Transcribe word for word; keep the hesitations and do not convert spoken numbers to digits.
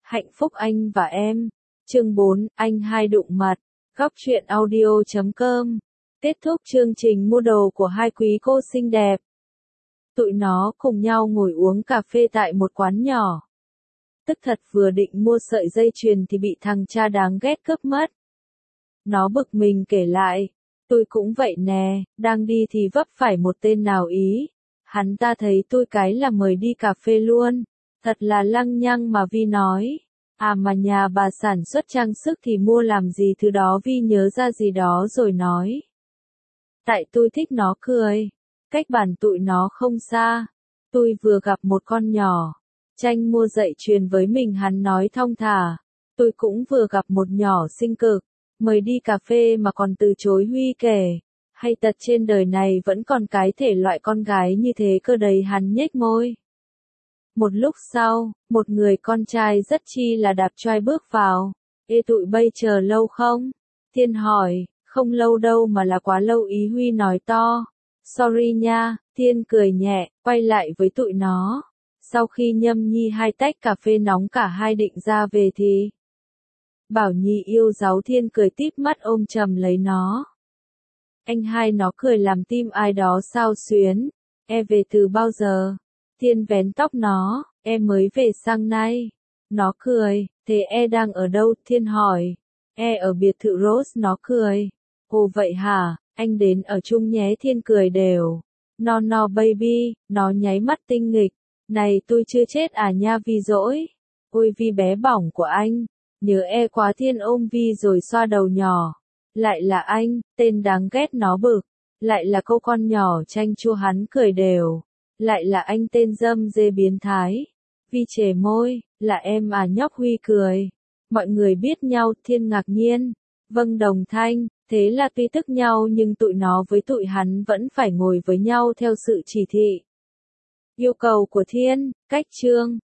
Hạnh phúc anh và em. Chương bốn, anh hai đụng mặt. Góc truyện audio chấm com. Kết thúc chương trình mua đồ của hai quý cô xinh đẹp. Tụi nó cùng nhau ngồi uống cà phê tại một quán nhỏ. Tức thật vừa định mua sợi dây chuyền thì bị thằng cha đáng ghét cướp mất. Nó bực mình kể lại. Tôi cũng vậy nè, đang đi thì vấp phải một tên nào ý. Hắn ta thấy tôi cái là mời đi cà phê luôn. Thật là lăng nhăng mà Vi nói. À mà nhà bà sản xuất trang sức thì mua làm gì thứ đó, Vi nhớ ra gì đó rồi nói. Tại tôi thích nó cười. Cách bản tụi nó không xa. Tôi vừa gặp một con nhỏ. Tranh mua dạy chuyền với mình, hắn nói thong thả. Tôi cũng vừa gặp một nhỏ xinh cực. Mời đi cà phê mà còn từ chối. Huy kể. Hay tật trên đời này vẫn còn cái thể loại con gái như thế cơ đấy, hắn nhếch môi. Một lúc sau, một người con trai rất chi là đạp choai bước vào. Ê tụi bây chờ lâu không? Thiên hỏi. Không lâu đâu mà là quá lâu ý, Huy nói to. Sorry nha. Thiên cười nhẹ, quay lại với tụi nó. Sau khi nhâm nhi hai tách cà phê nóng, cả hai định ra về thì Bảo Nhi yêu dấu. Thiên cười tít mắt ôm chầm lấy nó. Anh hai nó cười làm tim ai đó xao xuyến. E về từ bao giờ? Thiên vén tóc nó. Em mới về sang nay. Nó cười. Thế e đang ở đâu? Thiên hỏi. E ở biệt thự Rose. Nó cười. Ồ vậy hả? Anh đến ở chung nhé. Thiên cười đều. No no baby. Nó nháy mắt tinh nghịch. Này tôi chưa chết à nha Vi dỗi. Ôi Vi bé bỏng của anh. Nhớ e quá. Thiên ôm Vi rồi xoa đầu nhỏ. Lại là anh, tên đáng ghét, nó bực. Lại là câu con nhỏ chanh chua, hắn cười đều. Lại là anh tên dâm dê biến thái. Vi chề môi, là em à nhóc. Huy cười. Mọi người biết nhau. Thiên ngạc nhiên. Vâng đồng thanh. Thế là tuy tức nhau nhưng tụi nó với tụi hắn vẫn phải ngồi với nhau theo sự chỉ thị, yêu cầu của Thiên. Cách chương